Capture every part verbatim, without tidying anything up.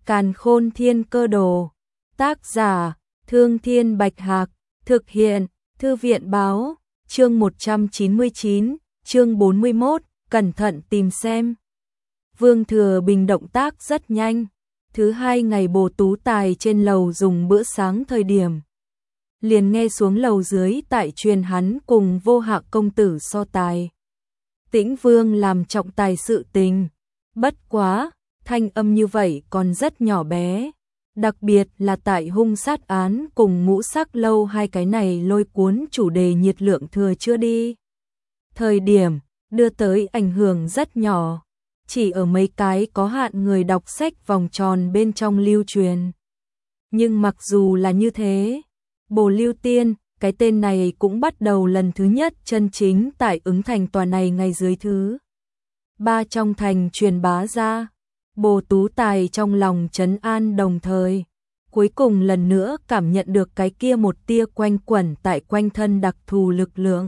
Càn Khôn Thiên Cơ Đồ. Tác giả: Thương Thiên Bạch Hạc. Thực hiện: Thư viện báo. Chương một trăm chín mươi chín, chương bốn mươi mốt, cẩn thận tìm xem. Vương Thừa Bình động tác rất nhanh. Thứ hai ngày Bồ Tú Tài trên lầu dùng bữa sáng thời điểm, liền nghe xuống lầu dưới tại truyền hắn cùng Vô Hạ công tử so tài. Tĩnh Vương làm trọng tài sự tình, bất quá, thanh âm như vậy còn rất nhỏ bé, đặc biệt là tại hung sát án cùng ngũ sắc lâu hai cái này lôi cuốn chủ đề nhiệt lượng thừa chưa đi. Thời điểm, đưa tới ảnh hưởng rất nhỏ, chỉ ở mấy cái có hạn người đọc sách vòng tròn bên trong lưu truyền. Nhưng mặc dù là như thế, Bồ Lưu Tiên, cái tên này cũng bắt đầu lần thứ nhất chân chính tại ứng thành tòa này ngày dưới thứ ba trong thành truyền bá ra. Bồ Tú Tài trong lòng trấn an đồng thời, cuối cùng lần nữa cảm nhận được cái kia một tia quanh quẩn tại quanh thân đặc thù lực lượng.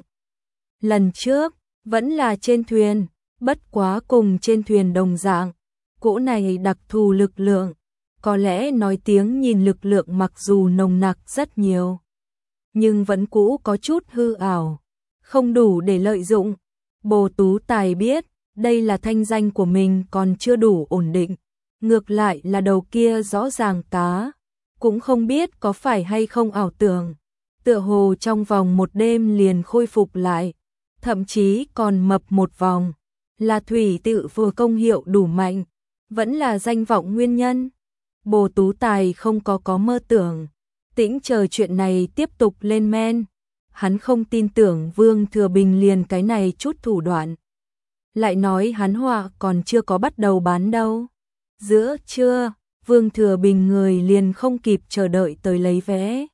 Lần trước, vẫn là trên thuyền, bất quá cùng trên thuyền đồng dạng, cỗ này đặc thù lực lượng, có lẽ nói tiếng nhìn lực lượng mặc dù nồng nặc rất nhiều, nhưng vẫn cũ có chút hư ảo, không đủ để lợi dụng. Bồ Tú Tài biết, đây là thanh danh của mình còn chưa đủ ổn định, ngược lại là đầu kia rõ ràng cá, cũng không biết có phải hay không ảo tưởng, tựa hồ trong vòng một đêm liền khôi phục lại, thậm chí còn mập một vòng, là thủy tự vừa công hiệu đủ mạnh, vẫn là danh vọng nguyên nhân. Bồ Tú Tài không có có mơ tưởng, tĩnh chờ chuyện này tiếp tục lên men, hắn không tin tưởng Vương Thừa Bình liền cái này chút thủ đoạn. Lại nói hắn họa còn chưa có bắt đầu bán đâu. Giữa trưa, Vương Thừa Bình người liền không kịp chờ đợi tới lấy vé.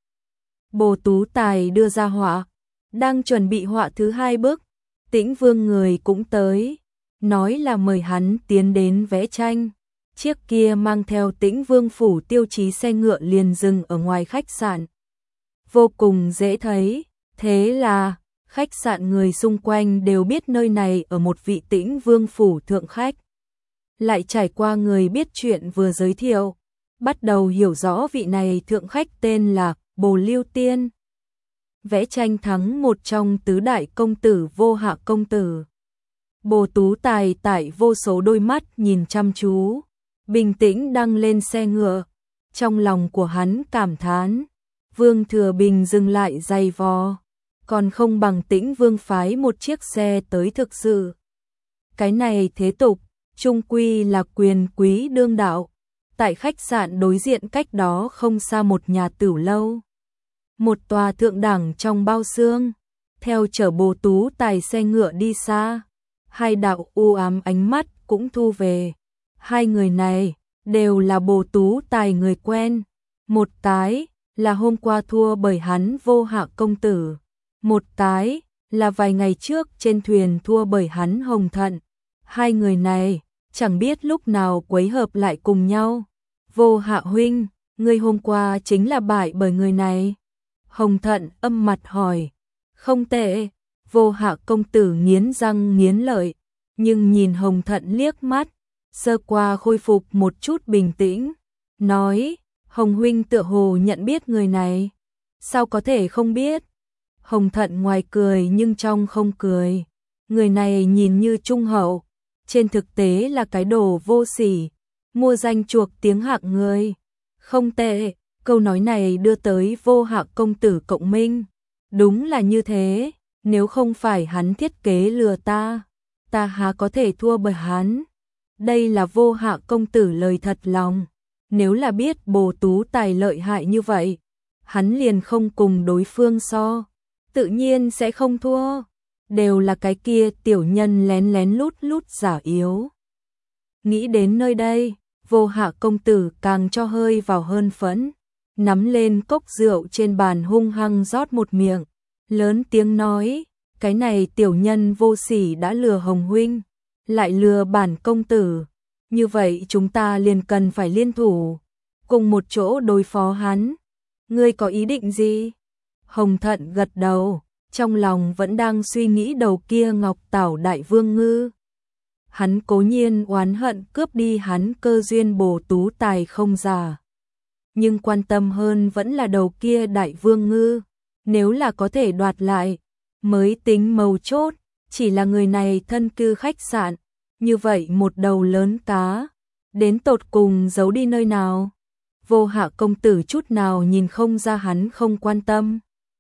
Bồ Tú Tài đưa ra họa, đang chuẩn bị họa thứ hai bước, Tĩnh Vương người cũng tới, nói là mời hắn tiến đến vẽ tranh. Chiếc kia mang theo Tĩnh Vương phủ tiêu chí xe ngựa liền dừng ở ngoài khách sạn. Vô cùng dễ thấy, thế là khách sạn người xung quanh đều biết nơi này ở một vị Tĩnh Vương phủ thượng khách. Lại trải qua người biết chuyện vừa giới thiệu, bắt đầu hiểu rõ vị này thượng khách tên là Bồ Lưu Tiên. Vẽ tranh thắng một trong tứ đại công tử Vô Hạ công tử. Bồ Tú Tài tại vô số đôi mắt nhìn chăm chú, bình tĩnh đăng lên xe ngựa. Trong lòng của hắn cảm thán, Vương Thừa Bình dừng lại giày vò, còn không bằng Tĩnh Vương phái một chiếc xe tới thực sự. Cái này thế tục, chung quy là quyền quý đương đạo. Tại khách sạn đối diện cách đó không xa một nhà tửu lâu, một tòa thượng đẳng trong bao xương, theo chở Bồ Tú Tài xe ngựa đi xa, hai đạo u ám ánh mắt cũng thu về. Hai người này đều là Bồ Tú Tài người quen, một cái là hôm qua thua bởi hắn Vô Hạ công tử, một cái là vài ngày trước trên thuyền thua bởi hắn Hồng Thận. Hai người này chẳng biết lúc nào quấy hợp lại cùng nhau. Vô Hạ huynh, người hôm qua chính là bại bởi người này. Hồng Thận âm mặt hỏi. Không tệ. Vô Hạ công tử nghiến răng nghiến lợi, nhưng nhìn Hồng Thận liếc mắt, sơ qua khôi phục một chút bình tĩnh, nói, Hồng huynh tựa hồ nhận biết người này. Sao có thể không biết? Hồng Thận ngoài cười nhưng trong không cười. Người này nhìn như trung hậu, trên thực tế là cái đồ vô sỉ, mua danh chuộc tiếng hạng người. Không tệ, câu nói này đưa tới Vô Hạ công tử cộng minh. Đúng là như thế, nếu không phải hắn thiết kế lừa ta, ta há có thể thua bởi hắn. Đây là Vô Hạ công tử lời thật lòng. Nếu là biết Bồ Tú Tài lợi hại như vậy, hắn liền không cùng đối phương so, tự nhiên sẽ không thua. Đều là cái kia tiểu nhân lén lén lút lút giả yếu. Nghĩ đến nơi đây, Vô Hạ công tử càng cho hơi vào hơn phẫn, nắm lên cốc rượu trên bàn hung hăng rót một miệng, lớn tiếng nói, cái này tiểu nhân vô sỉ đã lừa Hồng huynh, lại lừa bản công tử, như vậy chúng ta liền cần phải liên thủ, cùng một chỗ đối phó hắn. Ngươi có ý định gì? Hồng Thận gật đầu, trong lòng vẫn đang suy nghĩ đầu kia Ngọc Tảo Đại Vương Ngư. hắn cố nhiên oán hận cướp đi hắn cơ duyên bổ tú tài không giả. Nhưng quan tâm hơn vẫn là đầu kia Đại Vương Ngư, nếu là có thể đoạt lại, mới tính mấu chốt, chỉ là người này thân cư khách sạn, như vậy một đầu lớn cá, đến tột cùng giấu đi nơi nào? Vô Hạ công tử chút nào nhìn không ra hắn không quan tâm.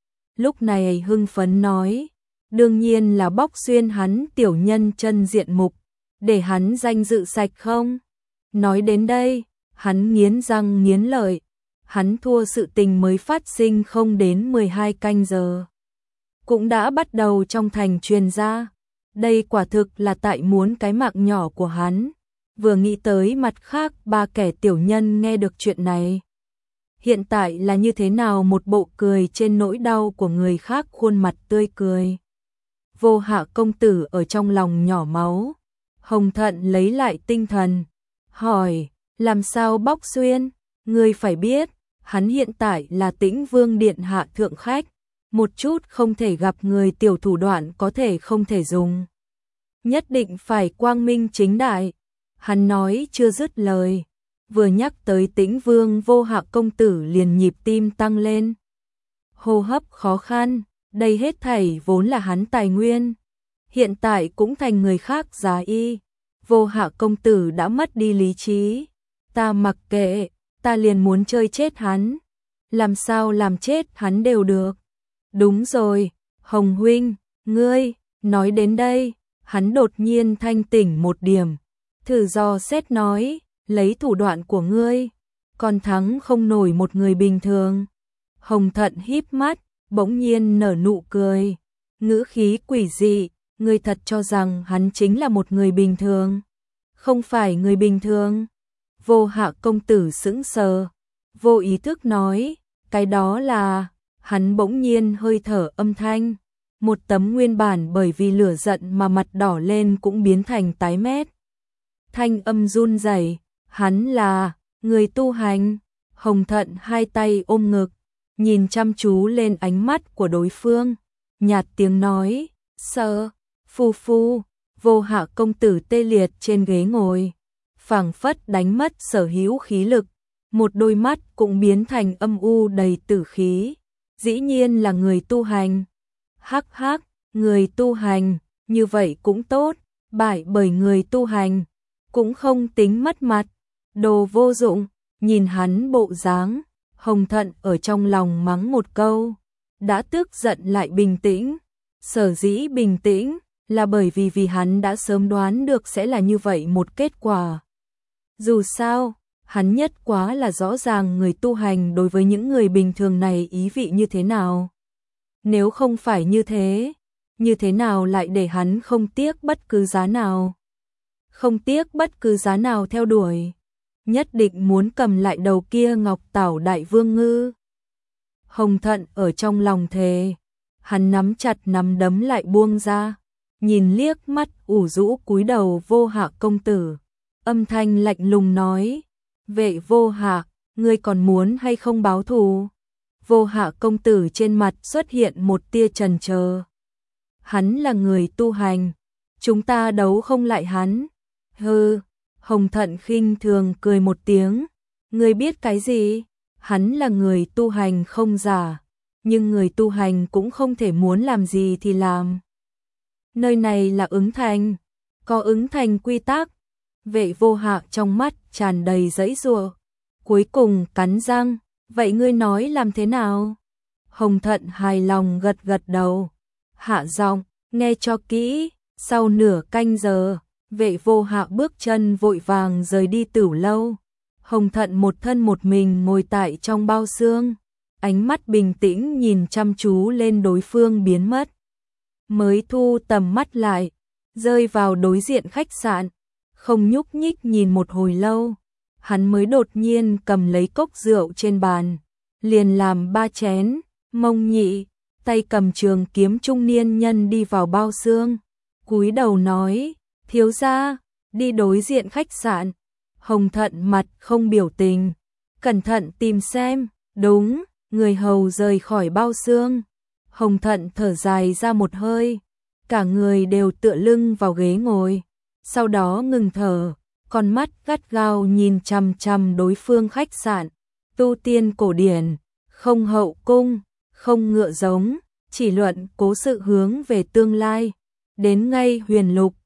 Lúc này hưng phấn nói, đương nhiên là bóc xuyên hắn tiểu nhân chân diện mục, để hắn danh dự sạch không? Nói đến đây, hắn nghiến răng nghiến lợi, hắn thua sự tình mới phát sinh không đến mười hai canh giờ. Cũng đã bắt đầu trong thành truyền ra, đây quả thực là tại muốn cái mạng nhỏ của hắn. Vừa nghĩ tới mặt khác ba kẻ tiểu nhân nghe được chuyện này. Hiện tại là như thế nào một bộ cười trên nỗi đau của người khác khuôn mặt tươi cười. Vô Hạ công tử ở trong lòng nhỏ máu. Hồng Thận lấy lại tinh thần, hỏi, làm sao bóc xuyên? Ngươi phải biết, hắn hiện tại là Tĩnh Vương điện hạ thượng khách, một chút không thể gặp người tiểu thủ đoạn có thể không thể dùng. Nhất định phải quang minh chính đại. Hắn nói chưa dứt lời, vừa nhắc tới Tĩnh Vương, Vô Hạ công tử liền nhịp tim tăng lên. Hô hấp khó khăn, đây hết thảy vốn là hắn tài nguyên, hiện tại cũng thành người khác giá y. Vô Hạ công tử đã mất đi lý trí, ta mặc kệ, ta liền muốn chơi chết hắn, làm sao làm chết hắn đều được. Đúng rồi, Hồng huynh, ngươi, nói đến đây, hắn đột nhiên thanh tỉnh một điểm, thử dò xét nói, lấy thủ đoạn của ngươi, còn thắng không nổi một người bình thường. Hồng Thận híp mắt, bỗng nhiên nở nụ cười, ngữ khí quỷ dị, ngươi thật cho rằng hắn chính là một người bình thường? Không phải người bình thường. Vô Hạ công tử sững sờ, vô ý thức nói, cái đó là, hắn bỗng nhiên hơi thở âm thanh, một tấm nguyên bản bởi vì lửa giận mà mặt đỏ lên cũng biến thành tái mét. Thanh âm run rẩy, hắn là người tu hành. Hồng Thận hai tay ôm ngực, nhìn chăm chú lên ánh mắt của đối phương, nhạt tiếng nói, sợ, phu phu. Vô Hạ công tử tê liệt trên ghế ngồi, phảng phất đánh mất sở hữu khí lực, một đôi mắt cũng biến thành âm u đầy tử khí. Dĩ nhiên là người tu hành. Hắc hắc, người tu hành, như vậy cũng tốt, bại bởi người tu hành, cũng không tính mất mặt. Đồ vô dụng, nhìn hắn bộ dáng, Hồng Thận ở trong lòng mắng một câu, đã tức giận lại bình tĩnh. Sở dĩ bình tĩnh là bởi vì vì hắn đã sớm đoán được sẽ là như vậy một kết quả. Dù sao, hắn nhất quá là rõ ràng người tu hành đối với những người bình thường này ý vị như thế nào. Nếu không phải như thế, như thế nào lại để hắn không tiếc bất cứ giá nào? Không tiếc bất cứ giá nào theo đuổi, nhất định muốn cầm lại đầu kia Ngọc Tảo Đại Vương Ngư. Hồng Thận ở trong lòng thề, hắn nắm chặt nắm đấm lại buông ra, nhìn liếc mắt ủ rũ cúi đầu Vô Hạ công tử, âm thanh lạnh lùng nói, vệ Vô Hạ, ngươi còn muốn hay không báo thù? Vô Hạ công tử trên mặt xuất hiện một tia chần chờ. Hắn là người tu hành, chúng ta đấu không lại hắn. Hừ. Hồng Thận khinh thường cười một tiếng, ngươi biết cái gì? Hắn là người tu hành không giả, nhưng người tu hành cũng không thể muốn làm gì thì làm. Nơi này là ứng thành, có ứng thành quy tắc. Vệ Vô Hạ trong mắt tràn đầy giãy giụa, cuối cùng cắn răng, vậy ngươi nói làm thế nào? Hồng Thận hài lòng gật gật đầu, hạ giọng, nghe cho kỹ. Sau nửa canh giờ, Vệ Vô Hạ bước chân vội vàng rời đi Tửu lâu. Hồng Thận một thân một mình ngồi tại trong bao xương, ánh mắt bình tĩnh nhìn chăm chú lên đối phương biến mất. Mới thu tầm mắt lại, rơi vào đối diện khách sạn, không nhúc nhích nhìn một hồi lâu, hắn mới đột nhiên cầm lấy cốc rượu trên bàn, liền làm ba chén. Mông Nhị, tay cầm trường kiếm trung niên nhân đi vào bao xương, cúi đầu nói, thiếu gia, đi đối diện khách sạn. Hồng Thận mặt không biểu tình, cẩn thận tìm xem. Đúng. Người hầu rời khỏi bao xương, Hồng Thận thở dài ra một hơi, cả người đều tựa lưng vào ghế ngồi, sau đó ngừng thở, con mắt gắt gao nhìn chằm chằm đối phương. Khách sạn tu tiên cổ điển, không hậu cung, không ngựa giống, chỉ luận cố sự hướng về tương lai. Đến ngay Huyền Lục,